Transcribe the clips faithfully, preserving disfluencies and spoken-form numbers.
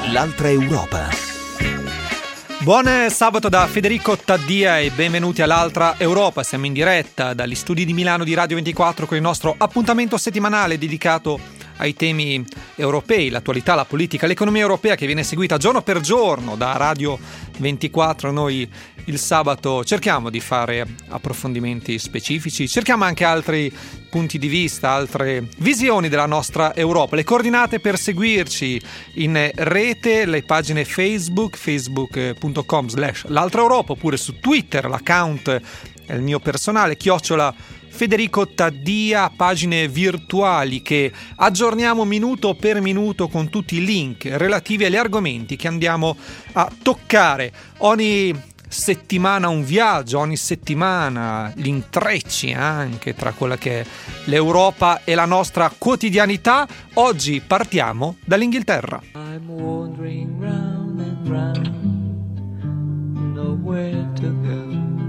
L'altra Europa. Buon sabato da Federico Taddia e benvenuti all'Altra Europa. Siamo in diretta dagli studi di Milano di Radio ventiquattro con il nostro appuntamento settimanale dedicato ai temi europei, l'attualità, la politica, l'economia europea che viene seguita giorno per giorno da Radio ventiquattro. Noi il sabato cerchiamo di fare approfondimenti specifici, cerchiamo anche altri punti di vista, altre visioni della nostra Europa. Le coordinate per seguirci in rete, le pagine Facebook, facebook punto com slash l'altra Europa, oppure su Twitter, l'account è il mio personale, chiocciola Federico Taddia, pagine virtuali che aggiorniamo minuto per minuto con tutti i link relativi agli argomenti che andiamo a toccare. Ogni settimana un viaggio, ogni settimana gli intrecci anche tra quella che è l'Europa e la nostra quotidianità. Oggi partiamo dall'Inghilterra. I'm wandering round and round, nowhere to go.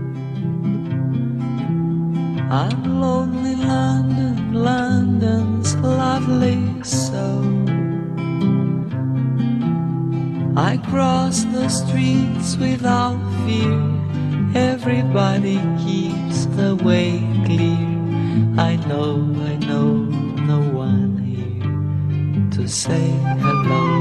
I'm lonely London, London's lovely so. I cross the streets without fear, everybody keeps the way clear. I know, I know, no one here to say hello.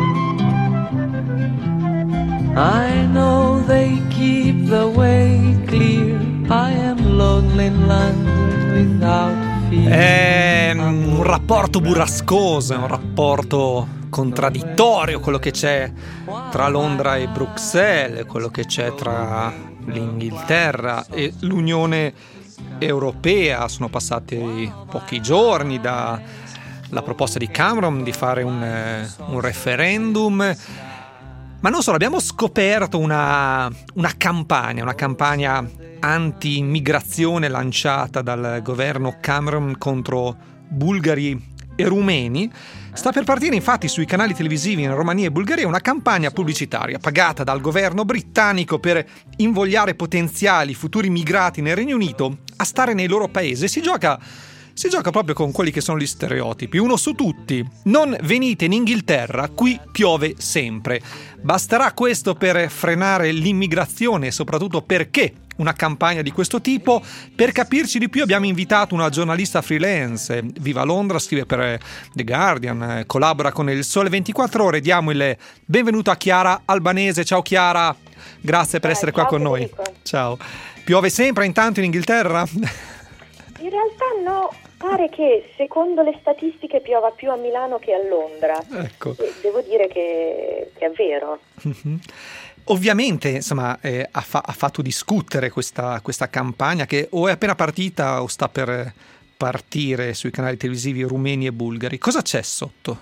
I know they keep the way clear. I am lonely in London without fear. È un rapporto burrascoso, è un rapporto contraddittorio quello che c'è tra Londra e Bruxelles, quello che c'è tra l'Inghilterra e l'Unione Europea. Sono passati pochi giorni dalla proposta di Cameron di fare un, un referendum. Ma non solo, abbiamo scoperto una, una campagna, una campagna anti-immigrazione lanciata dal governo Cameron contro bulgari e rumeni. Sta per partire infatti sui canali televisivi in Romania e Bulgaria una campagna pubblicitaria pagata dal governo britannico per invogliare potenziali futuri migrati nel Regno Unito a stare nei loro paesi. Si gioca Si gioca proprio con quelli che sono gli stereotipi. Uno su tutti: non venite in Inghilterra, qui piove sempre. Basterà questo per frenare l'immigrazione e soprattutto perché una campagna di questo tipo? Per capirci di più abbiamo invitato una giornalista freelance, vive a Londra, scrive per The Guardian, collabora con il Sole ventiquattro Ore. Diamo il benvenuto a Chiara Albanese. Ciao Chiara, grazie per essere qua con noi. Ciao. Piove sempre intanto in Inghilterra? In realtà no, pare che secondo le statistiche piova più a Milano che a Londra. Ecco. E devo dire che, che è vero. Mm-hmm. Ovviamente, insomma, eh, ha, fa- ha fatto discutere questa, questa campagna che o è appena partita o sta per partire sui canali televisivi rumeni e bulgari. Cosa c'è sotto?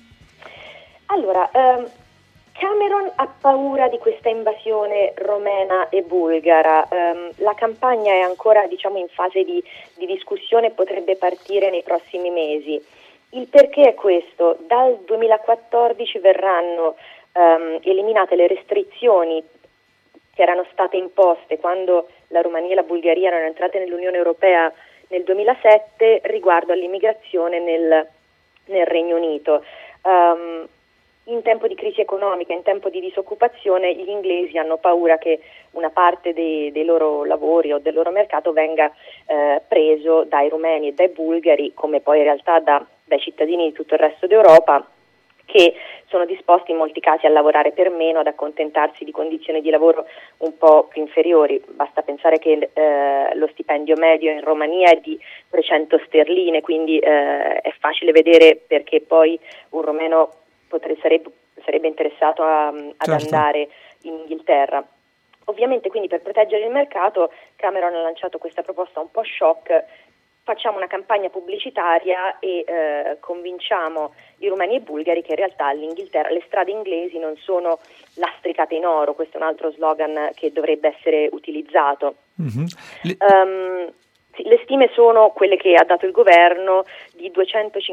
Allora, ehm, Cameron ha paura di questa invasione romena e bulgara. Um, la campagna è ancora, diciamo, in fase di, di discussione e potrebbe partire nei prossimi mesi. Il perché è questo: dal duemilaquattordici verranno um, eliminate le restrizioni che erano state imposte quando la Romania e la Bulgaria erano entrate nell'Unione Europea nel duemilasette riguardo all'immigrazione nel, nel Regno Unito. Um, In tempo di crisi economica, in tempo di disoccupazione, gli inglesi hanno paura che una parte dei, dei loro lavori o del loro mercato venga eh, preso dai rumeni e dai bulgari, come poi in realtà da, dai cittadini di tutto il resto d'Europa, che sono disposti in molti casi a lavorare per meno, ad accontentarsi di condizioni di lavoro un po' più inferiori. Basta pensare che eh, lo stipendio medio in Romania è di trecento sterline, quindi eh, è facile vedere perché poi un romeno Potrebbe, sarebbe, sarebbe interessato a, ad certo. andare in Inghilterra. Ovviamente, quindi, per proteggere il mercato, Cameron ha lanciato questa proposta un po' shock: facciamo una campagna pubblicitaria e eh, convinciamo i rumeni e i bulgari che in realtà l'Inghilterra, le strade inglesi non sono lastricate in oro. Questo è un altro slogan che dovrebbe essere utilizzato. Mm-hmm. Le... Um, Le stime sono quelle che ha dato il governo di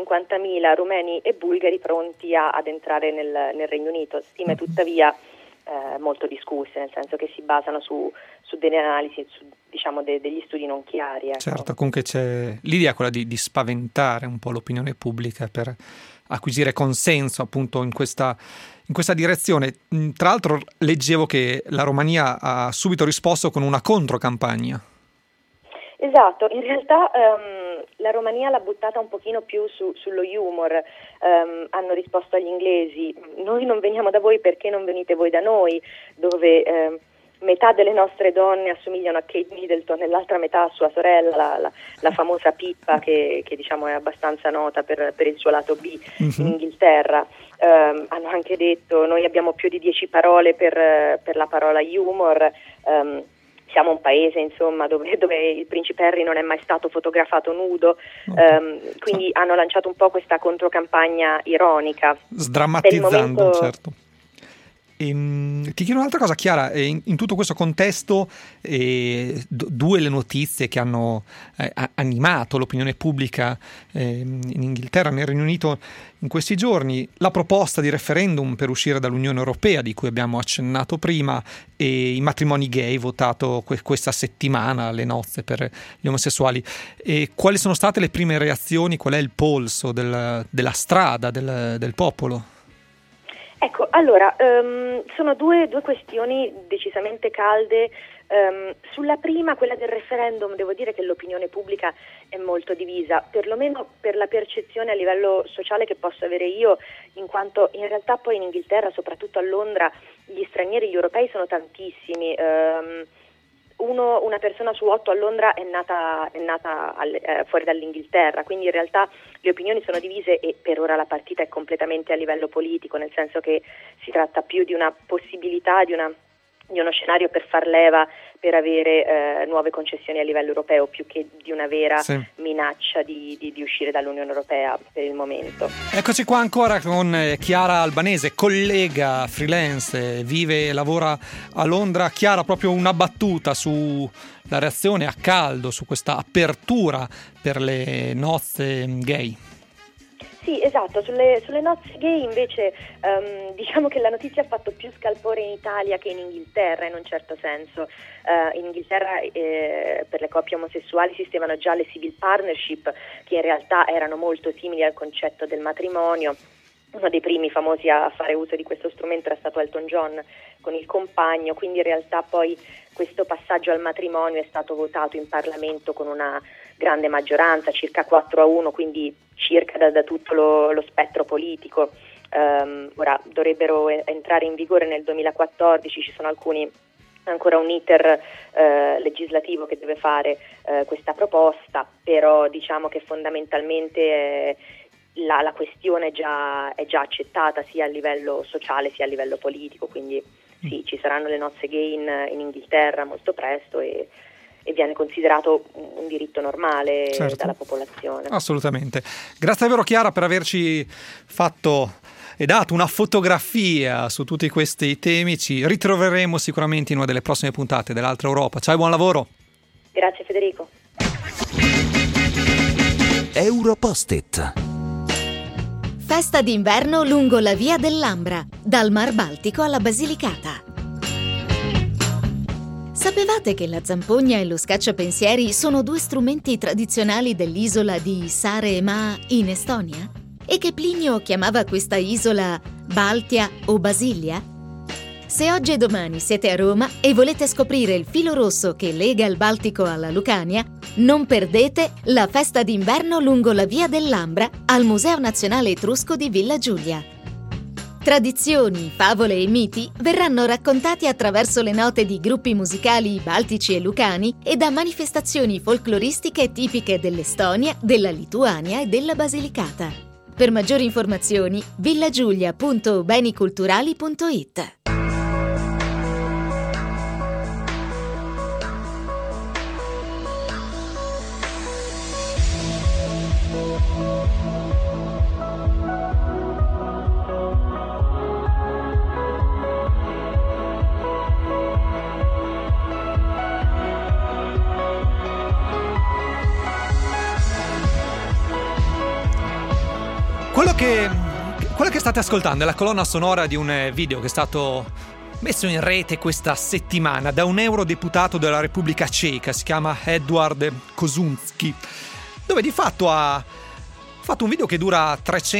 duecentocinquantamila rumeni e bulgari pronti a, ad entrare nel, nel Regno Unito. Stime tuttavia eh, eh, molto discusse, nel senso che si basano su, su delle analisi, su, diciamo de, degli studi non chiari. Ecco. Certo, comunque c'è l'idea quella di, di spaventare un po' l'opinione pubblica per acquisire consenso appunto in questa, in questa direzione. Tra l'altro leggevo che la Romania ha subito risposto con una controcampagna. Esatto, in realtà um, la Romania l'ha buttata un pochino più su, sullo humor, um, hanno risposto agli inglesi: noi non veniamo da voi perché non venite voi da noi, dove um, metà delle nostre donne assomigliano a Kate Middleton e l'altra metà a sua sorella, la, la, la famosa Pippa che, che diciamo è abbastanza nota per, per il suo lato B mm-hmm. in Inghilterra. Um, hanno anche detto: noi abbiamo più di dieci parole per, per la parola humor. Um, Siamo un paese, insomma, dove, dove il principe Harry non è mai stato fotografato nudo, okay. um, quindi so. hanno lanciato un po' questa controcampagna ironica. Sdrammatizzando, momento... certo. Ehm, ti chiedo un'altra cosa, Chiara, in, in tutto questo contesto eh, d- due le notizie che hanno eh, animato l'opinione pubblica eh, in Inghilterra, nel Regno Unito in questi giorni: la proposta di referendum per uscire dall'Unione Europea, di cui abbiamo accennato prima, e i matrimoni gay votato que- questa settimana, le nozze per gli omosessuali. E quali sono state le prime reazioni? Qual è il polso del, della strada, del, del popolo? Ecco, allora, um, sono due, due questioni decisamente calde. Um, sulla prima, quella del referendum, devo dire che l'opinione pubblica è molto divisa, perlomeno per la percezione a livello sociale che posso avere io, in quanto in realtà poi in Inghilterra, soprattutto a Londra, gli stranieri, gli europei sono tantissimi. Um, Uno, una persona su otto a Londra è nata, è nata al, eh, fuori dall'Inghilterra, quindi in realtà le opinioni sono divise e per ora la partita è completamente a livello politico, nel senso che si tratta più di una possibilità, di, una, di uno scenario per far leva, per avere eh, nuove concessioni a livello europeo, più che di una vera sì. minaccia di, di, di uscire dall'Unione Europea per il momento. Eccoci qua ancora con Chiara Albanese, collega freelance, vive e lavora a Londra. Chiara, proprio una battuta sulla reazione a caldo su questa apertura per le nozze gay. Sì, esatto, sulle, sulle nozze gay invece um, diciamo che la notizia ha fatto più scalpore in Italia che in Inghilterra, in un certo senso. Uh, in Inghilterra eh, per le coppie omosessuali esistevano già le civil partnership, che in realtà erano molto simili al concetto del matrimonio. Uno dei primi famosi a fare uso di questo strumento era stato Elton John con il compagno, quindi in realtà poi questo passaggio al matrimonio è stato votato in Parlamento con una grande maggioranza, circa quattro a uno, quindi circa da, da tutto lo, lo spettro politico. Um, ora dovrebbero entrare in vigore nel duemilaquattordici, ci sono alcuni ancora un iter eh, legislativo che deve fare eh, questa proposta, però diciamo che fondamentalmente eh, la, la questione è già, è già accettata sia a livello sociale sia a livello politico, quindi sì, ci saranno le nozze gay in, in Inghilterra molto presto e e viene considerato un diritto normale certo. dalla popolazione. Assolutamente. Grazie davvero, Chiara, per averci fatto e dato una fotografia su tutti questi temi. Ci ritroveremo sicuramente in una delle prossime puntate dell'Altra Europa. Ciao e buon lavoro. Grazie Federico. Europost-it. Festa d'inverno lungo la via dell'Ambra, dal Mar Baltico alla Basilicata. Sapevate che la zampogna e lo scacciapensieri sono due strumenti tradizionali dell'isola di Saaremaa in Estonia? E che Plinio chiamava questa isola Baltia o Basilia? Se oggi e domani siete a Roma e volete scoprire il filo rosso che lega il Baltico alla Lucania, non perdete la festa d'inverno lungo la via dell'Ambra al Museo Nazionale Etrusco di Villa Giulia. Tradizioni, favole e miti verranno raccontati attraverso le note di gruppi musicali baltici e lucani e da manifestazioni folcloristiche tipiche dell'Estonia, della Lituania e della Basilicata. Per maggiori informazioni, villagiulia punto beniculturali punto it. Quello che, quello che state ascoltando è la colonna sonora di un video che è stato messo in rete questa settimana da un eurodeputato della Repubblica Ceca, si chiama Edward Kožunsky, dove di fatto ha fatto un video che dura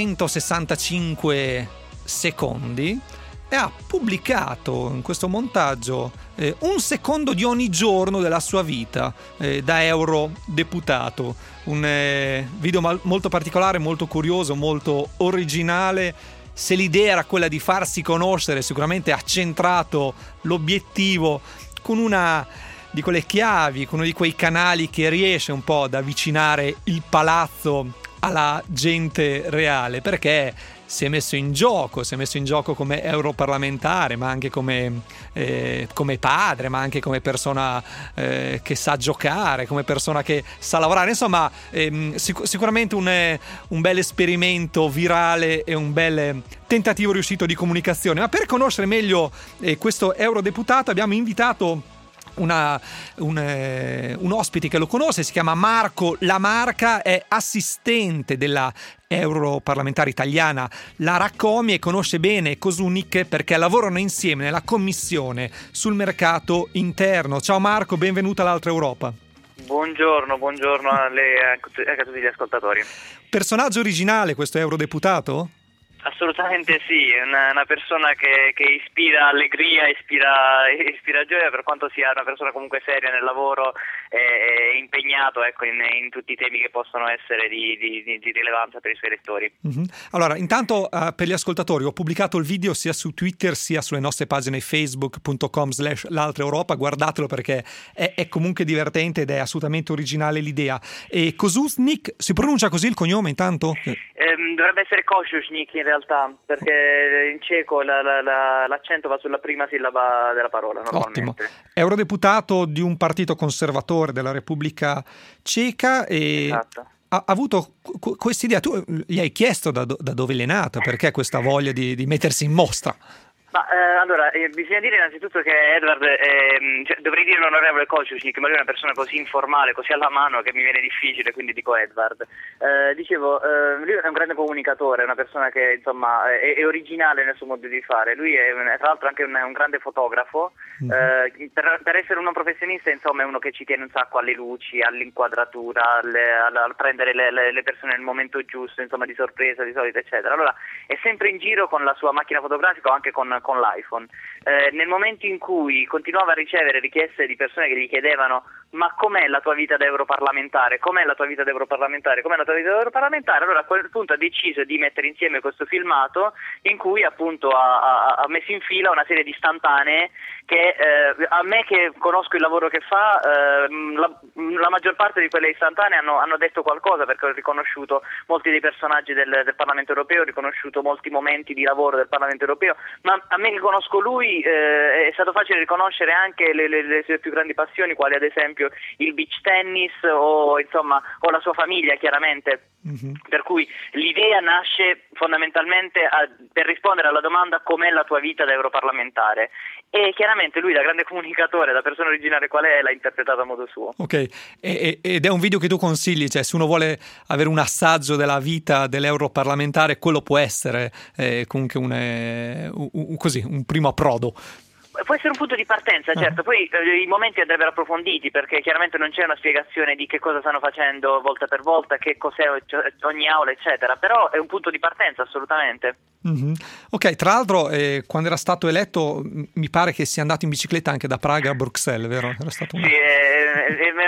trecentosessantacinque secondi e ha pubblicato in questo montaggio eh, un secondo di ogni giorno della sua vita eh, da eurodeputato. Un eh, video mal- molto particolare, molto curioso, molto originale. Se l'idea era quella di farsi conoscere, sicuramente ha centrato l'obiettivo con una di quelle chiavi, con uno di quei canali che riesce un po' ad avvicinare il palazzo alla gente reale, perché si è messo in gioco, si è messo in gioco come europarlamentare, ma anche come, eh, come padre, ma anche come persona eh, che sa giocare, come persona che sa lavorare. Insomma, ehm, sic- sicuramente un, eh, un bel esperimento virale e un bel tentativo riuscito di comunicazione. Ma per conoscere meglio eh, questo eurodeputato abbiamo invitato Una, un, eh, un ospite che lo conosce, si chiama Marco Lamarca, è assistente della europarlamentare italiana Lara Comi e conosce bene Kožunsky perché lavorano insieme nella commissione sul mercato interno. Ciao Marco, benvenuto all'Altra Europa. Buongiorno, buongiorno a lei e a tutti gli ascoltatori. Personaggio originale questo eurodeputato? Assolutamente sì, una, una persona che, che ispira allegria, ispira, ispira gioia, per quanto sia una persona comunque seria nel lavoro e, e impegnato ecco, in, in tutti i temi che possono essere di, di, di rilevanza per i suoi lettori. Mm-hmm. Allora, intanto uh, per gli ascoltatori ho pubblicato il video sia su Twitter sia sulle nostre pagine facebook punto com slash l'altra Europa, guardatelo perché è, è comunque divertente ed è assolutamente originale l'idea. E Kožunsky, si pronuncia così il cognome intanto? Ehm, dovrebbe essere Kožunsky in realtà, perché in ceco la, la, la, l'accento va sulla prima sillaba della parola normalmente. Ottimo. Eurodeputato di un partito conservatore della Repubblica Ceca e esatto. ha avuto qu- quest'idea. Tu gli hai chiesto da, do- da dove è nata, perché questa voglia di, di mettersi in mostra? Ma eh, allora, eh, bisogna dire innanzitutto che Edward, eh, cioè, dovrei dire l'onorevole Kožunsky, ma lui è una persona così informale, così alla mano che mi viene difficile, quindi dico Edward. Eh, dicevo, eh, lui è un grande comunicatore, una persona che insomma è, è originale nel suo modo di fare. Lui è tra l'altro anche un, un grande fotografo. Eh, per, per essere uno professionista insomma è uno che ci tiene un sacco alle luci, all'inquadratura, alle, al, al prendere le, le, le persone nel momento giusto, insomma di sorpresa di solito eccetera. Allora è sempre in giro con la sua macchina fotografica o anche con con l'iPhone. Eh, nel momento in cui continuava a ricevere richieste di persone che gli chiedevano ma com'è la tua vita da europarlamentare, com'è la tua vita da europarlamentare, com'è la tua vita da europarlamentare, allora a quel punto ha deciso di mettere insieme questo filmato in cui appunto ha, ha, ha messo in fila una serie di istantanee che eh, a me che conosco il lavoro che fa, eh, la, la maggior parte di quelle istantanee hanno, hanno detto qualcosa, perché ho riconosciuto molti dei personaggi del, del Parlamento europeo, ho riconosciuto molti momenti di lavoro del Parlamento europeo, ma a me che conosco lui eh, è stato facile riconoscere anche le, le, le sue più grandi passioni, quali ad esempio il beach tennis o insomma o la sua famiglia chiaramente. Mm-hmm. Per cui l'idea nasce fondamentalmente a, per rispondere alla domanda com'è la tua vita da europarlamentare, e chiaramente lui da grande comunicatore, da persona originale qual è, l'ha interpretato a modo suo. Ok, e, e, ed è un video che tu consigli, cioè se uno vuole avere un assaggio della vita dell'europarlamentare quello può essere eh, comunque un, eh, un, un, così, un primo approdo. Può essere un punto di partenza, certo, poi eh, i momenti andrebbero approfonditi perché chiaramente non c'è una spiegazione di che cosa stanno facendo volta per volta, che cos'è ogni aula eccetera, però è un punto di partenza assolutamente. Mm-hmm. Ok, tra l'altro eh, quando era stato eletto mi pare che sia andato in bicicletta anche da Praga a Bruxelles, vero? Era stato una... Sì, è, è, è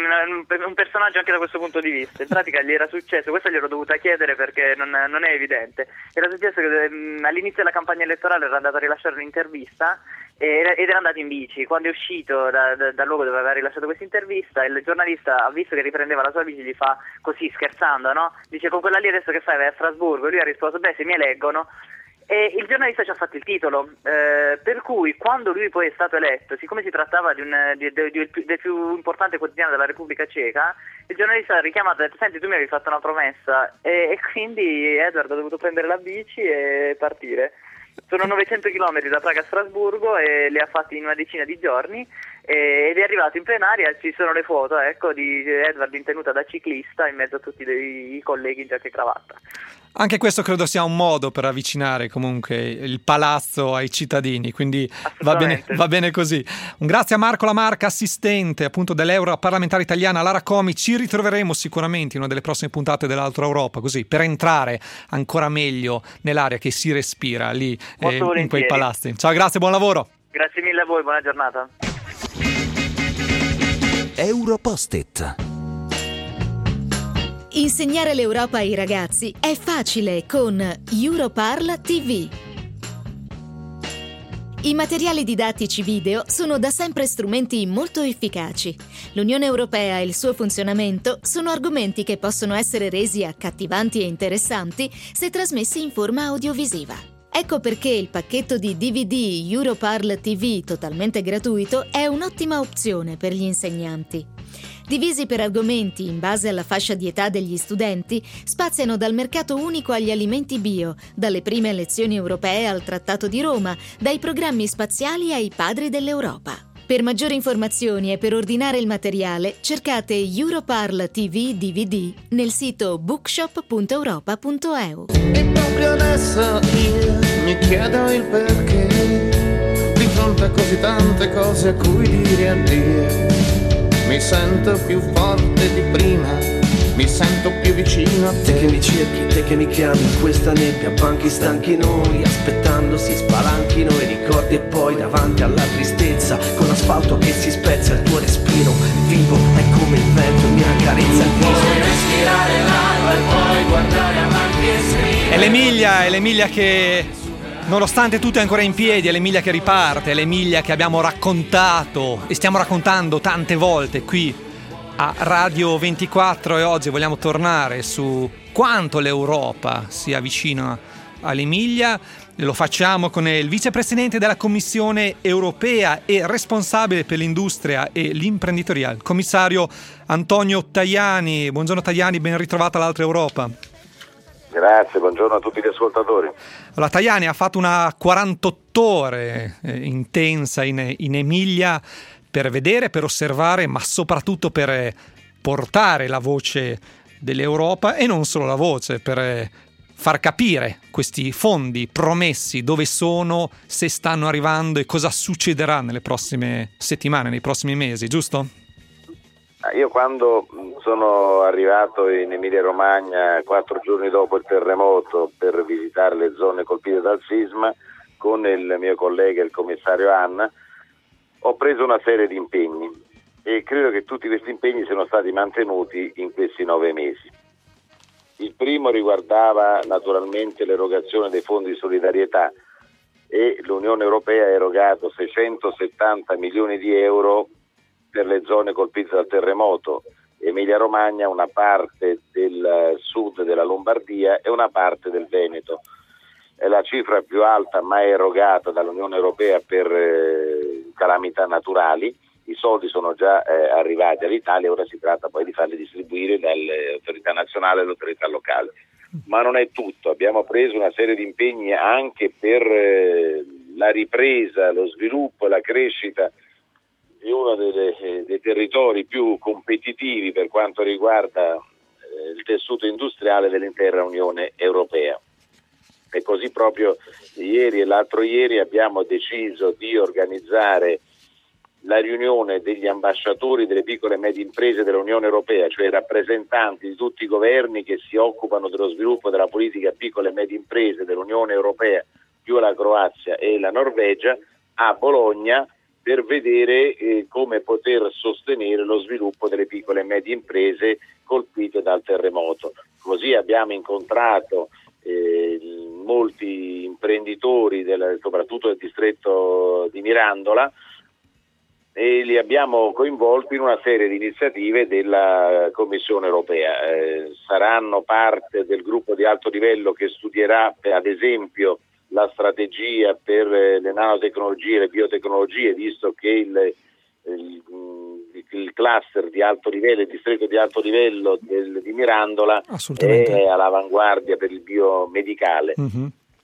un personaggio anche da questo punto di vista. In pratica gli era successo, questo gliel'ho dovuta chiedere perché non, non è evidente, era successo che um, all'inizio della campagna elettorale era andato a rilasciare un'intervista ed era andato in bici. Quando è uscito da, da, dal luogo dove aveva rilasciato questa intervista, il giornalista ha visto che riprendeva la sua bici, gli fa così scherzando, no? Dice: con quella lì adesso che fai, vai a Strasburgo? Lui ha risposto: beh, se mi eleggono. E il giornalista ci ha fatto il titolo, eh, per cui quando lui poi è stato eletto, siccome si trattava di un, di, di, di, del più importante quotidiano della Repubblica Ceca, il giornalista ha richiamato e ha detto: senti, tu mi avevi fatto una promessa, e, e quindi Edward ha dovuto prendere la bici e partire. Sono novecento chilometri da Praga a Strasburgo e li ha fatti in una decina di giorni, e, ed è arrivato in plenaria, ci sono le foto, ecco, di Edward in tenuta da ciclista in mezzo a tutti i, i colleghi in giacca e cravatta. Anche questo credo sia un modo per avvicinare comunque il palazzo ai cittadini, quindi va bene, va bene così. Un grazie a Marco Lamarca, assistente appunto dell'Europarlamentare italiana Lara Comi. Ci ritroveremo sicuramente in una delle prossime puntate dell'Altro Europa, così per entrare ancora meglio nell'aria che si respira lì eh, in quei palazzi. Ciao, grazie, buon lavoro. Grazie mille a voi, buona giornata. Europost-it. Insegnare l'Europa ai ragazzi è facile con Europarl ti vu. I materiali didattici video sono da sempre strumenti molto efficaci. L'Unione Europea e il suo funzionamento sono argomenti che possono essere resi accattivanti e interessanti se trasmessi in forma audiovisiva. Ecco perché il pacchetto di D V D Europarl ti vu totalmente gratuito è un'ottima opzione per gli insegnanti. Divisi per argomenti in base alla fascia di età degli studenti, spaziano dal mercato unico agli alimenti bio, dalle prime elezioni europee al Trattato di Roma, dai programmi spaziali ai padri dell'Europa. Per maggiori informazioni e per ordinare il materiale, cercate Europarl ti vu D V D nel sito bookshop punto europa punto e u. E proprio adesso io mi chiedo il perché, di fronte a così tante cose a cui dire addio. Mi sento più forte di prima, mi sento più vicino a te. Te che mi cerchi, te che mi chiami in questa nebbia, banchi stanchi noi, aspettando si spalanchino i ricordi e poi davanti alla tristezza, con l'asfalto che si spezza, il tuo respiro vivo è come il vento, mi accarezza il viso. Puoi respirare l'aria e poi guardare avanti e scrivere. È l'Emilia, è l'Emilia che nonostante tutto è ancora in piedi, è l'Emilia che riparte, è l'Emilia che abbiamo raccontato e stiamo raccontando tante volte qui a Radio ventiquattro, e oggi vogliamo tornare su quanto l'Europa sia vicina all'Emilia. Lo facciamo con il vicepresidente della Commissione europea e responsabile per l'industria e l'imprenditoria, il commissario Antonio Tajani. Buongiorno Tajani, ben ritrovata all'Altra Europa. Grazie, buongiorno a tutti gli ascoltatori. Allora, Tajani ha fatto una quarantotto ore eh, intensa in, in Emilia per vedere, per osservare, ma soprattutto per eh, portare la voce dell'Europa, e non solo la voce, per eh, far capire questi fondi promessi, dove sono, se stanno arrivando e cosa succederà nelle prossime settimane, nei prossimi mesi, giusto? Io quando sono arrivato in Emilia-Romagna quattro giorni dopo il terremoto per visitare le zone colpite dal sisma con il mio collega, il commissario Anna, ho preso una serie di impegni e credo che tutti questi impegni siano stati mantenuti in questi nove mesi. Il primo riguardava naturalmente l'erogazione dei fondi di solidarietà, e l'Unione Europea ha erogato seicentosettanta milioni di euro per le zone colpite dal terremoto. Emilia Romagna, una parte del sud della Lombardia e una parte del Veneto. È la cifra più alta mai erogata dall'Unione Europea per eh, calamità naturali. I soldi sono già eh, arrivati all'Italia, ora si tratta poi di farli distribuire dalle autorità nazionali e alle autorità locali. Ma non è tutto, abbiamo preso una serie di impegni anche per eh, la ripresa, lo sviluppo e la crescita di uno delle, dei territori più competitivi per quanto riguarda eh, il tessuto industriale dell'intera Unione Europea. E così proprio ieri e l'altro ieri abbiamo deciso di organizzare la riunione degli ambasciatori delle piccole e medie imprese dell'Unione Europea, cioè rappresentanti di tutti i governi che si occupano dello sviluppo della politica piccole e medie imprese dell'Unione Europea, più la Croazia e la Norvegia, a Bologna, per vedere eh, come poter sostenere lo sviluppo delle piccole e medie imprese colpite dal terremoto. Così abbiamo incontrato eh, molti imprenditori, del, soprattutto del distretto di Mirandola, e li abbiamo coinvolti in una serie di iniziative della Commissione europea. Eh, saranno parte del gruppo di alto livello che studierà, ad esempio, la strategia per le nanotecnologie e le biotecnologie, visto che il, il, il cluster di alto livello, il distretto di alto livello del, di Mirandola è all'avanguardia per il biomedicale. Mm-hmm.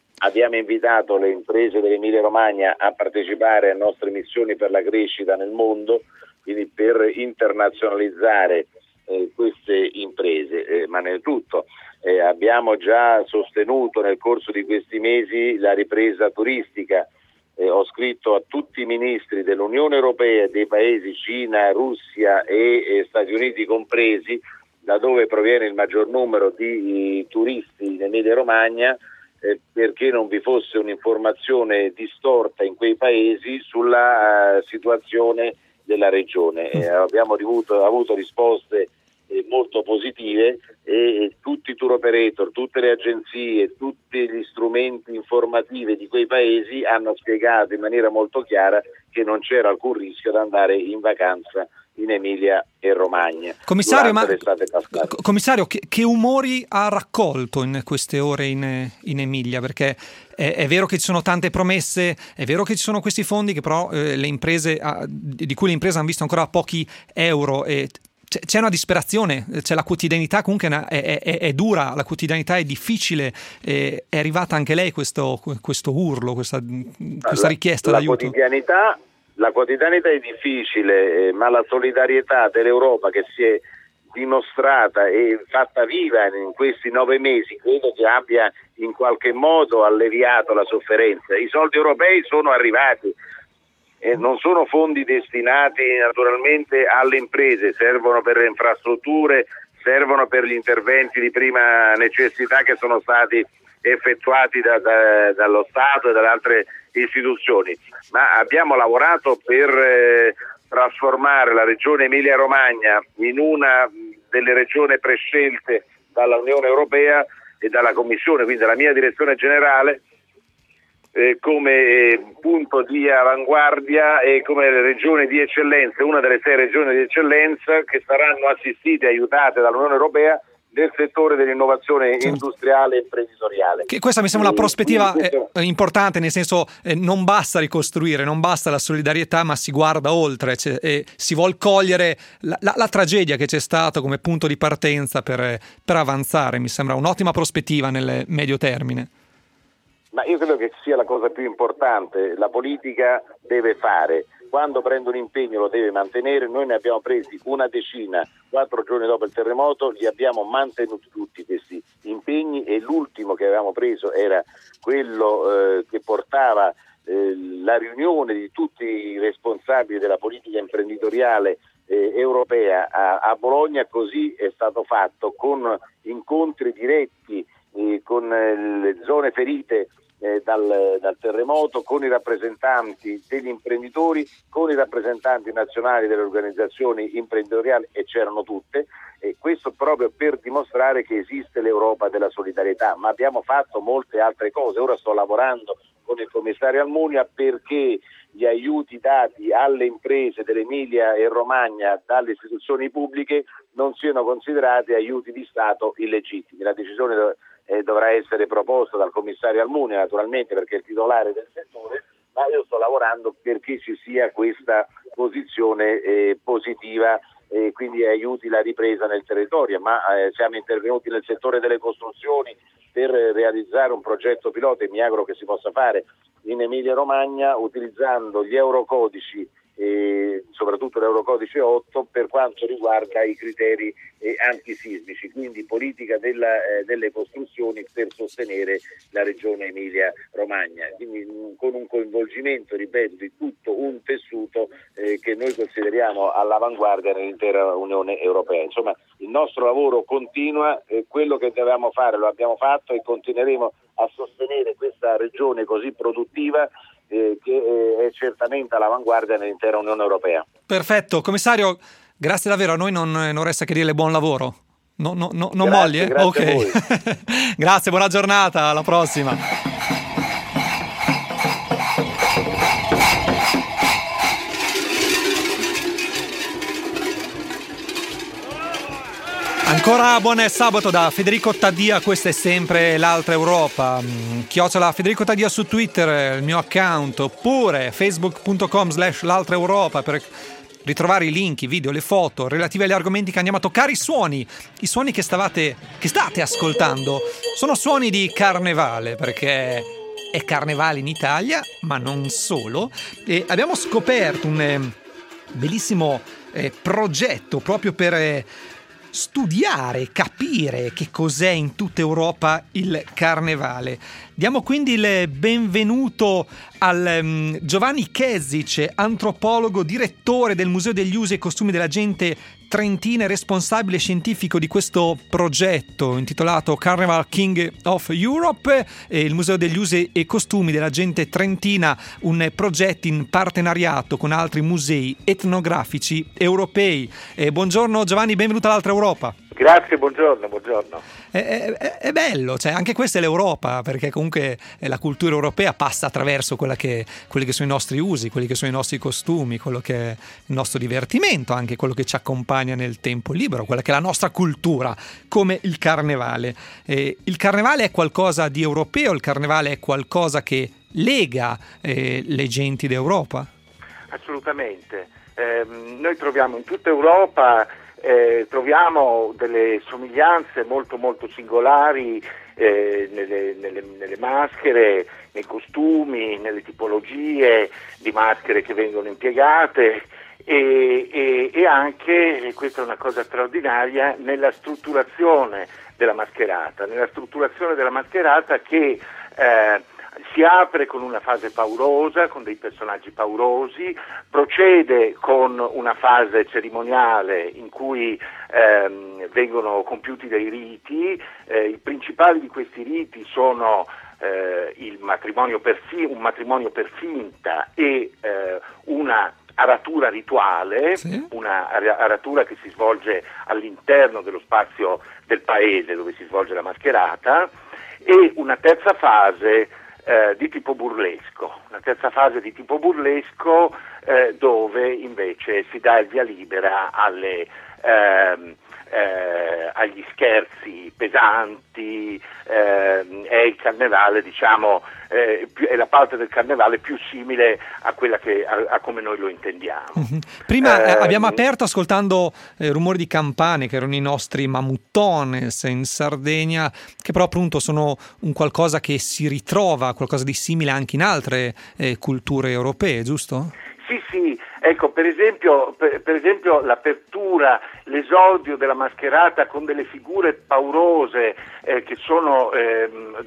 Abbiamo invitato le imprese dell'Emilia Romagna a partecipare a nostre missioni per la crescita nel mondo, quindi per internazionalizzare eh, queste imprese, eh, ma nel tutto. Eh, abbiamo già sostenuto nel corso di questi mesi la ripresa turistica. Eh, ho scritto a tutti i ministri dell'Unione Europea e dei paesi Cina, Russia e, e Stati Uniti compresi, da dove proviene il maggior numero di turisti in Emilia Romagna, Eh, perché non vi fosse un'informazione distorta in quei paesi sulla uh, situazione della regione. Eh, abbiamo rivuto, avuto risposte eh, molto positive e, e tutti i tour operator, tutte le agenzie, tutti gli strumenti informativi di quei paesi hanno spiegato in maniera molto chiara che non c'era alcun rischio di andare in vacanza in Emilia e Romagna. Commissario, ma, commissario che, che umori ha raccolto in queste ore in, in Emilia? Perché è, è vero che ci sono tante promesse, è vero che ci sono questi fondi che però eh, le imprese di cui le imprese hanno visto ancora pochi euro e c'è, c'è una disperazione, c'è la quotidianità comunque è, è, è dura, la quotidianità è difficile, è, è arrivata anche lei questo, questo urlo, questa, questa richiesta la d'aiuto? Quotidianità La quotidianità è difficile, eh, ma la solidarietà dell'Europa che si è dimostrata e fatta viva in questi nove mesi credo che abbia in qualche modo alleviato la sofferenza. I soldi europei sono arrivati e non sono fondi destinati naturalmente alle imprese, servono per le infrastrutture, servono per gli interventi di prima necessità che sono stati effettuati da, da, dallo Stato e dalle altre istituzioni, ma abbiamo lavorato per eh, trasformare la regione Emilia Romagna in una delle regioni prescelte dalla Unione Europea e dalla Commissione, quindi dalla mia direzione generale, eh, come eh, punto di avanguardia e come regione di eccellenza, una delle sei regioni di eccellenza che saranno assistite e aiutate dall'Unione Europea del settore dell'innovazione industriale e imprenditoriale. Che questa mi sembra una prospettiva eh, importante, nel senso eh, non basta ricostruire, non basta la solidarietà, ma si guarda oltre, cioè, eh, si vuol cogliere la, la, la tragedia che c'è stata come punto di partenza per, per avanzare. Mi sembra un'ottima prospettiva nel medio termine. Ma io credo che sia la cosa più importante, la politica deve fare. Quando prende un impegno lo deve mantenere. Noi ne abbiamo presi una decina, quattro giorni dopo il terremoto, li abbiamo mantenuti tutti questi impegni e l'ultimo che avevamo preso era quello eh, che portava eh, la riunione di tutti i responsabili della politica imprenditoriale eh, europea a, a Bologna. Così è stato fatto, con incontri diretti eh, con eh, le zone ferite Eh, dal, dal terremoto, con i rappresentanti degli imprenditori, con i rappresentanti nazionali delle organizzazioni imprenditoriali, e c'erano tutte, e questo proprio per dimostrare che esiste l'Europa della solidarietà. Ma abbiamo fatto molte altre cose. Ora sto lavorando con il commissario Almunia perché gli aiuti dati alle imprese dell'Emilia e Romagna dalle istituzioni pubbliche non siano considerati aiuti di Stato illegittimi. La decisione eh, dovrà essere proposta dal commissario Almunia, naturalmente, perché è il titolare del settore, ma io sto lavorando perché ci sia questa posizione eh, positiva e quindi aiuti la ripresa nel territorio. Ma eh, siamo intervenuti nel settore delle costruzioni per realizzare un progetto pilota, e mi auguro che si possa fare in Emilia Romagna utilizzando gli eurocodici, eh, soprattutto l'eurocodice otto, per quanto riguarda i criteri eh, antisismici, quindi politica della, eh, delle costruzioni per sostenere la regione Emilia Romagna, quindi mh, con un coinvolgimento, ripeto, di tutto un tessuto eh, che noi consideriamo all'avanguardia nell'intera Unione Europea. Insomma, il nostro lavoro continua, eh, quello che dovevamo fare lo abbiamo fatto e continueremo a sostenere questa regione così produttiva eh, che eh, è certamente all'avanguardia nell'intera Unione Europea. Perfetto, commissario, grazie davvero, a noi non, non resta che dirle buon lavoro. No, no, no, non grazie, molli, eh? Grazie okay. a voi. Grazie, buona giornata, alla prossima. Ancora buon sabato da Federico Taddia, questa è sempre l'Altra Europa. Chiocciola Federico Taddia su Twitter, il mio account, oppure facebook punto com slash l'Altra Europa per ritrovare i link, i video, le foto relative agli argomenti che andiamo a toccare. I suoni, i suoni che stavate, che state ascoltando sono suoni di carnevale, perché è carnevale in Italia, ma non solo, e abbiamo scoperto un eh, bellissimo eh, progetto proprio per eh, studiare, capire che cos'è in tutta Europa il carnevale. Diamo quindi il benvenuto al um, Giovanni Kezic, antropologo, direttore del Museo degli Usi e Costumi della Gente Trentina e responsabile scientifico di questo progetto intitolato Carnival King of Europe, e il Museo degli Usi e Costumi della Gente Trentina, un progetto in partenariato con altri musei etnografici europei. E buongiorno Giovanni, benvenuto all'Altra Europa. Grazie, buongiorno, buongiorno. È, è, è bello, cioè anche questa è l'Europa, perché comunque la cultura europea passa attraverso quella che, quelli che sono i nostri usi, quelli che sono i nostri costumi, quello che è il nostro divertimento, anche quello che ci accompagna nel tempo libero, quella che è la nostra cultura, come il carnevale. E il carnevale è qualcosa di europeo, il carnevale è qualcosa che lega eh, le genti d'Europa? Assolutamente. Eh, noi troviamo in tutta Europa Eh, troviamo delle somiglianze molto molto singolari eh, nelle, nelle, nelle maschere, nei costumi, nelle tipologie di maschere che vengono impiegate e, e, e anche, e questa è una cosa straordinaria, nella strutturazione della mascherata, nella strutturazione della mascherata che eh, si apre con una fase paurosa, con dei personaggi paurosi, procede con una fase cerimoniale in cui ehm, vengono compiuti dei riti. Eh, i principali di questi riti sono eh, il matrimonio per fi- un matrimonio per finta e eh, una aratura rituale, sì. Una aratura che si svolge all'interno dello spazio del paese dove si svolge la mascherata, e una terza fase Eh, di tipo burlesco, una terza fase di tipo burlesco eh, dove invece si dà il via libera alle, ehm, eh, agli scherzi pesanti, eh, è il carnevale, diciamo, eh, più, è la parte del carnevale più simile a quella che a, a come noi lo intendiamo. Mm-hmm. Prima eh, eh, abbiamo aperto ascoltando eh, rumori di campane, che erano i nostri mamuttones in Sardegna, che però appunto sono un qualcosa che si ritrova, qualcosa di simile anche in altre eh, culture europee, giusto? Sì, sì, ecco, per esempio, per, per esempio l'apertura, l'esordio della mascherata con delle figure paurose eh, che sono eh,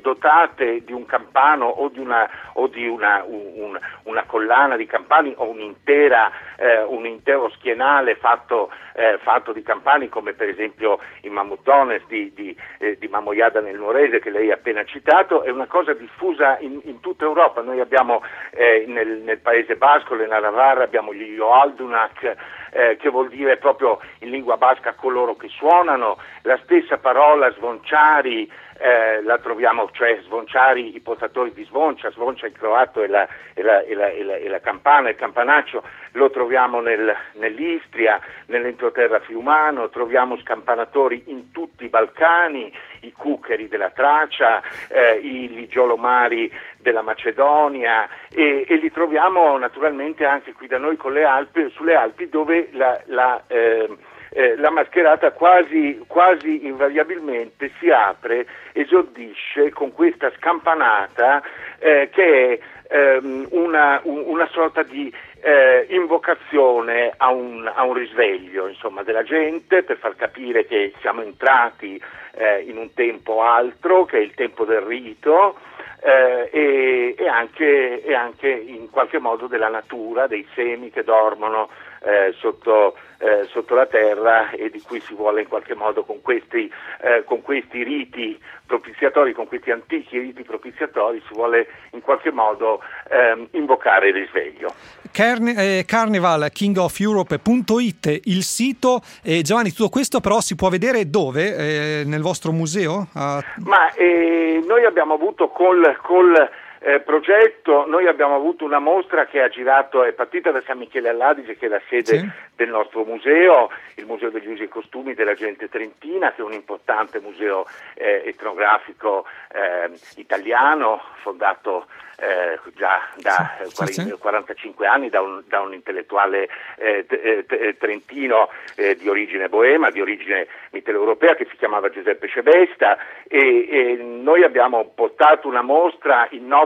dotate di un campano o di una, o di una, un, una collana di campani o un'intera, eh, un intero schienale fatto, eh, fatto di campani, come per esempio i mamuttones di, di, eh, di Mamoiada nel Nuorese che lei ha appena citato, è una cosa diffusa in, in tutta Europa. Noi abbiamo eh, nel, nel Paese Basco, nella Navarra, abbiamo gli Joaldunak, eh, che vuol dire proprio in lingua basca coloro che suonano. La stessa parola svonciari eh, la troviamo, cioè svonciari, i portatori di svoncia, svoncia in croato è la, è la, è la, è la, è la campana, il campanaccio, lo troviamo nel, nell'Istria, nell'entroterra fiumano, troviamo scampanatori in tutti i Balcani, i cuccheri della Tracia, eh, i ligiolomari della Macedonia, e, e li troviamo naturalmente anche qui da noi con le Alpi, sulle Alpi, dove la, la, eh, eh, la mascherata quasi, quasi invariabilmente si apre, esordisce con questa scampanata eh, che è ehm, una, un, una sorta di eh, invocazione a un, a un risveglio, insomma, della gente, per far capire che siamo entrati eh, in un tempo altro, che è il tempo del rito, Eh, e, e, anche, e anche in qualche modo della natura, dei semi che dormono eh, sotto, eh, sotto la terra, e di cui si vuole in qualche modo con questi, eh, con questi riti propiziatori, con questi antichi riti propiziatori, si vuole in qualche modo ehm, invocare il risveglio. Carn- eh, carnival king of europe punto it il sito. eh, Giovanni, tutto questo però si può vedere dove? Eh, nel vostro museo? Ah. Ma eh, noi abbiamo avuto col, col eh, progetto, noi abbiamo avuto una mostra che ha girato, è partita da San Michele all'Adige, che è la sede sì. del nostro museo, il Museo degli Usi e Costumi della Gente Trentina, che è un importante museo eh, etnografico eh, italiano, fondato Eh, già da sì, sì, sì. quarantacinque anni da un, da un intellettuale eh, t- t- trentino eh, di origine boema, di origine mitteleuropea, che si chiamava Giuseppe Sebesta, e, e noi abbiamo portato una mostra in nove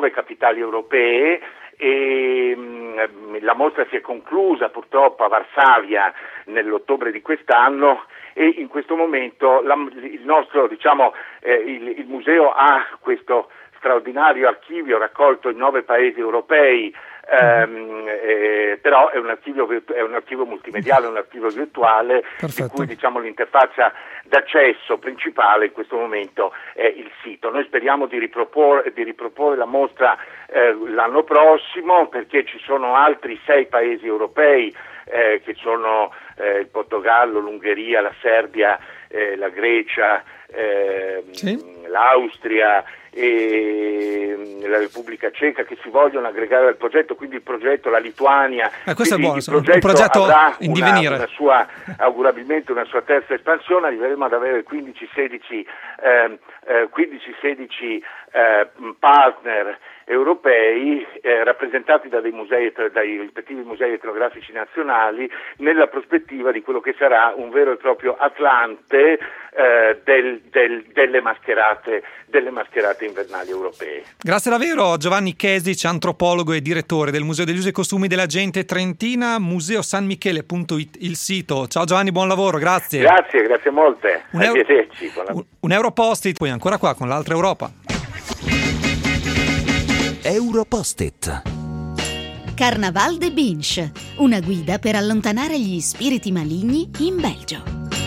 nove capitali europee e mh, la mostra si è conclusa purtroppo a Varsavia nell'ottobre di quest'anno e in questo momento la, il nostro, diciamo, eh, il, il museo ha questo straordinario archivio raccolto in nove paesi europei, ehm, eh, però è un archivio è un archivio multimediale, un archivio virtuale. Perfetto. Di cui, diciamo, l'interfaccia d'accesso principale in questo momento è il sito. Noi speriamo di riproporre, di riproporre la mostra eh, l'anno prossimo, perché ci sono altri sei paesi europei eh, che sono eh, il Portogallo, l'Ungheria, la Serbia, eh, la Grecia, eh, sì. l'Austria e la Repubblica Ceca, che si vogliono aggregare al progetto, quindi il progetto, la Lituania, eh, questo è buono, il progetto, un progetto avrà in una, divenire. una sua, augurabilmente una sua terza espansione, arriveremo ad avere quindici sedici eh, eh, quindici sedici eh, partner europei eh, rappresentati da dei musei, dai rispettivi musei etnografici nazionali, nella prospettiva di quello che sarà un vero e proprio Atlante eh, del, del, delle mascherate delle mascherate invernali europee. Grazie davvero Giovanni Chesic, antropologo e direttore del Museo degli Usi e Costumi della Gente Trentina, museo san michele punto it il sito. Ciao Giovanni, buon lavoro, grazie. Grazie, grazie molte. Un, euro, un, un Europost-it, poi ancora qua con l'altra Europa. Europost-it. Carnaval de Binche, una guida per allontanare gli spiriti maligni in Belgio.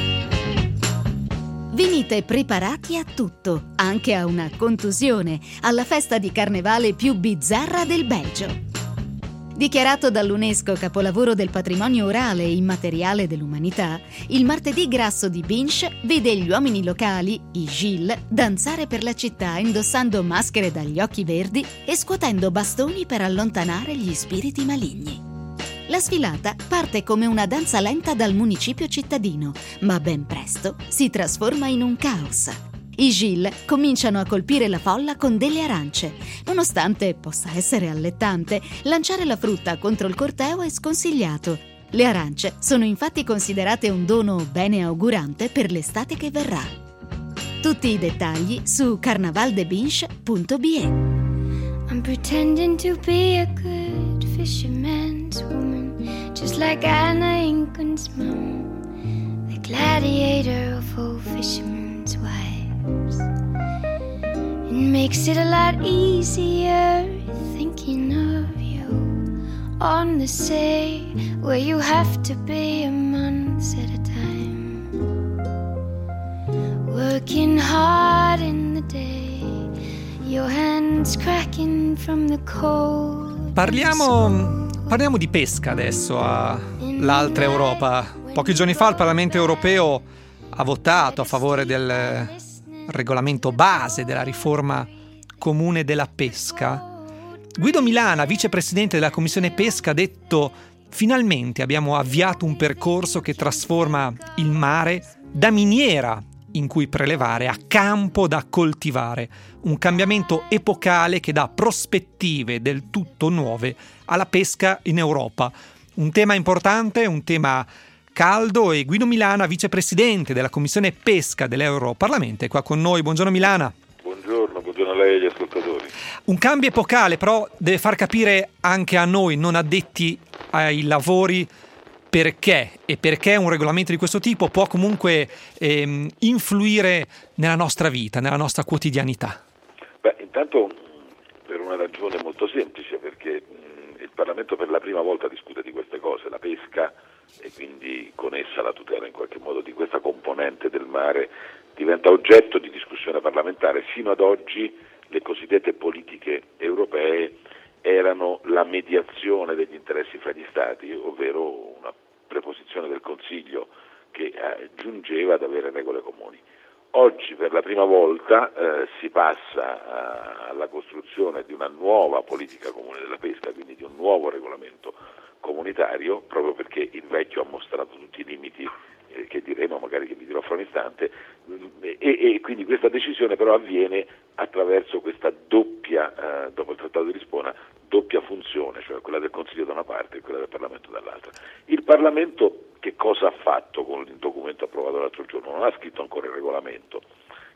Venite preparati a tutto, anche a una contusione, alla festa di carnevale più bizzarra del Belgio. Dichiarato dall'UNESCO capolavoro del patrimonio orale e immateriale dell'umanità, il martedì grasso di Binche vede gli uomini locali, i Gilles, danzare per la città indossando maschere dagli occhi verdi e scuotendo bastoni per allontanare gli spiriti maligni. La sfilata parte come una danza lenta dal municipio cittadino, ma ben presto si trasforma in un caos. I Gilles cominciano a colpire la folla con delle arance. Nonostante possa essere allettante, lanciare la frutta contro il corteo è sconsigliato. Le arance sono infatti considerate un dono bene augurante per l'estate che verrà. Tutti i dettagli su carnavaldebinche punto b e. I'm pretending to be a good fisherman's woman, just like Anna Ingun's mom, the gladiator of all fishermen's wives. It makes it a lot easier thinking of you on the sea, where you have to be a month at a time, working hard in the day, your hands cracking from the cold. Parliamo, parliamo di pesca adesso all'altra Europa. Pochi giorni fa il Parlamento europeo ha votato a favore del regolamento base della riforma comune della pesca. Guido Milana, vicepresidente della Commissione Pesca, ha detto: finalmente abbiamo avviato un percorso che trasforma il mare da miniera in cui prelevare a campo da coltivare, un cambiamento epocale che dà prospettive del tutto nuove alla pesca in Europa. Un tema importante, un tema caldo, e Guido Milana, vicepresidente della Commissione Pesca dell'Europarlamento, è qua con noi. Buongiorno Milana. Buongiorno, buongiorno a lei e agli ascoltatori. Un cambio epocale, però deve far capire anche a noi non addetti ai lavori perché e perché un regolamento di questo tipo può comunque ehm, influire nella nostra vita, nella nostra quotidianità. Beh, intanto per una ragione molto semplice, perché mh, il Parlamento per la prima volta discute di queste cose, la pesca e quindi con essa la tutela in qualche modo di questa componente del mare diventa oggetto di discussione parlamentare. Fino ad oggi le cosiddette politiche europee erano la mediazione degli interessi fra gli Stati, ovvero una preposizione del Consiglio che eh, giungeva ad avere regole comuni. Oggi per la prima volta eh, si passa a, alla costruzione di una nuova politica comune della pesca, quindi di un nuovo regolamento comunitario, proprio perché il vecchio ha mostrato tutti i limiti eh, che diremo, magari che vi dirò fra un istante, e, e quindi questa decisione però avviene attraverso questa doppia, eh, dopo il Trattato di Lisbona, doppia funzione, cioè quella del Consiglio da una parte e quella del Parlamento dall'altra. Il Parlamento che cosa ha fatto con il documento approvato l'altro giorno? Non ha scritto ancora il regolamento,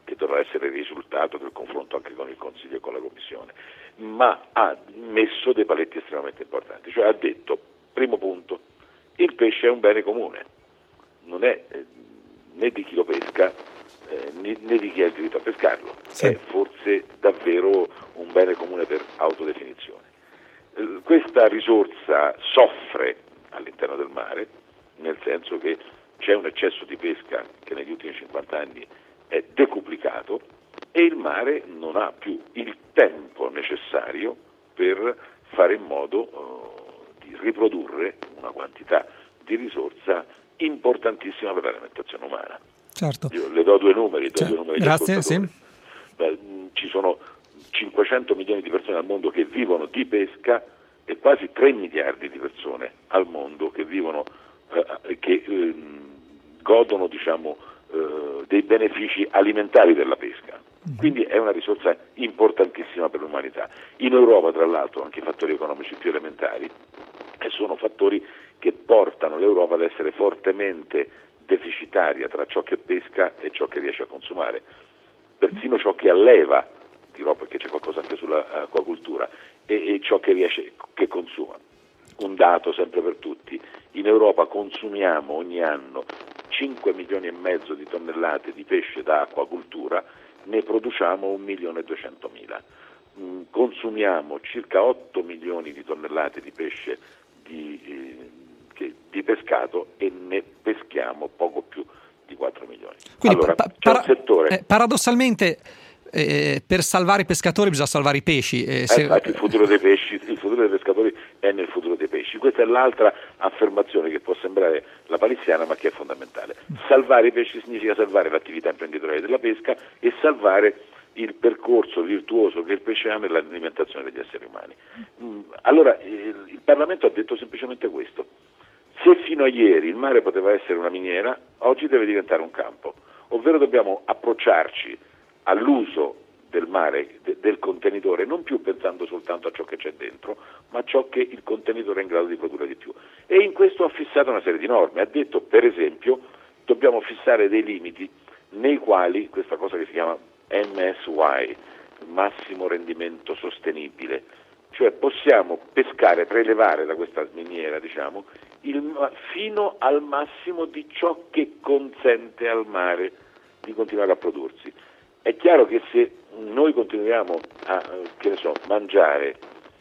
che dovrà essere il risultato del confronto anche con il Consiglio e con la Commissione, ma ha messo dei paletti estremamente importanti, cioè ha detto, primo punto, il pesce è un bene comune, non è eh, né di chi lo pesca eh, né, né di chi ha il diritto a pescarlo, sì. È forse davvero un bene comune per autodefinizione. Eh, questa risorsa soffre all'interno del mare, nel senso che c'è un eccesso di pesca che negli ultimi cinquanta anni è decuplicato e il mare non ha più il tempo necessario per fare in modo uh, di riprodurre una quantità di risorsa importantissima per l'alimentazione umana. Certo. Io le do due numeri, do certo. due numeri. Grazie, sì. Beh, ci sono cinquecento milioni di persone al mondo che vivono di pesca e quasi tre miliardi di persone al mondo che vivono eh, che eh, godono, diciamo, eh, dei benefici alimentari della pesca. Quindi è una risorsa importantissima per l'umanità. In Europa, tra l'altro, anche i fattori economici più elementari e sono fattori che portano l'Europa ad essere fortemente deficitaria tra ciò che pesca e ciò che riesce a consumare. Persino ciò che alleva, dirò perché c'è qualcosa anche sull'acquacultura, e, e ciò che riesce, che consuma. Un dato sempre per tutti, in Europa consumiamo ogni anno cinque milioni e mezzo di tonnellate di pesce da acquacultura, ne produciamo un milione e duecentomila. Mm, consumiamo circa otto milioni di tonnellate di pesce di, eh, che, di pescato e ne peschiamo poco più di quattro milioni. Quindi, allora, pa- c'è para- un settore... eh, paradossalmente eh, per salvare i pescatori bisogna salvare i pesci. Eh, se... eh, il futuro dei pesci, il futuro dei pescatori è nel futuro dei pesci. Questa è l'altra affermazione che può sembrare la palissiana, ma che è fondamentale. Salvare i pesci significa salvare l'attività imprenditoriale della pesca e salvare il percorso virtuoso che il pesce ha nell'alimentazione degli esseri umani. Allora il, il Parlamento ha detto semplicemente questo: se fino a ieri il mare poteva essere una miniera, oggi deve diventare un campo, ovvero dobbiamo approcciarci all'uso del mare, de, del contenitore, non più pensando soltanto a ciò che c'è dentro, ma a ciò che il contenitore è in grado di produrre di più. E in questo ha fissato una serie di norme. Ha detto, per esempio, dobbiamo fissare dei limiti nei quali questa cosa che si chiama M S Y, massimo rendimento sostenibile, cioè possiamo pescare, prelevare da questa miniera, diciamo, il, fino al massimo di ciò che consente al mare di continuare a prodursi. È chiaro che se noi continuiamo a, che ne so, mangiare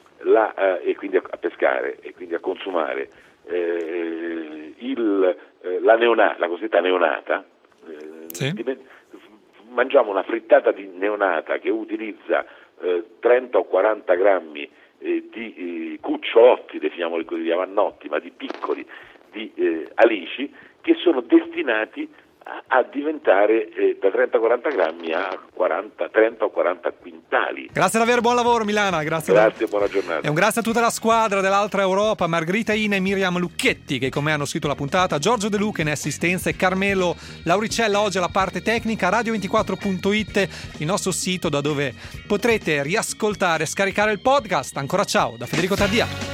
la, eh, e quindi a, a pescare e quindi a consumare eh, il, eh, la, neona, la cosiddetta neonata, eh, sì. di, mangiamo una frittata di neonata che utilizza eh, trenta o quaranta grammi eh, di eh, cucciolotti, definiamoli così, di avannotti, ma di piccoli, di eh, alici, che sono destinati a, a diventare eh, da trenta quaranta grammi a quaranta, trenta o quaranta quintali. Grazie davvero, buon lavoro Milana. Grazie, grazie, buona giornata. E un grazie a tutta la squadra dell'Altra Europa, Margherita Ina e Miriam Lucchetti che con me hanno scritto la puntata, Giorgio De Luca in assistenza e Carmelo Lauricella oggi alla parte tecnica. radio ventiquattro punto it, il nostro sito da dove potrete riascoltare e scaricare il podcast. Ancora ciao da Federico Taddia.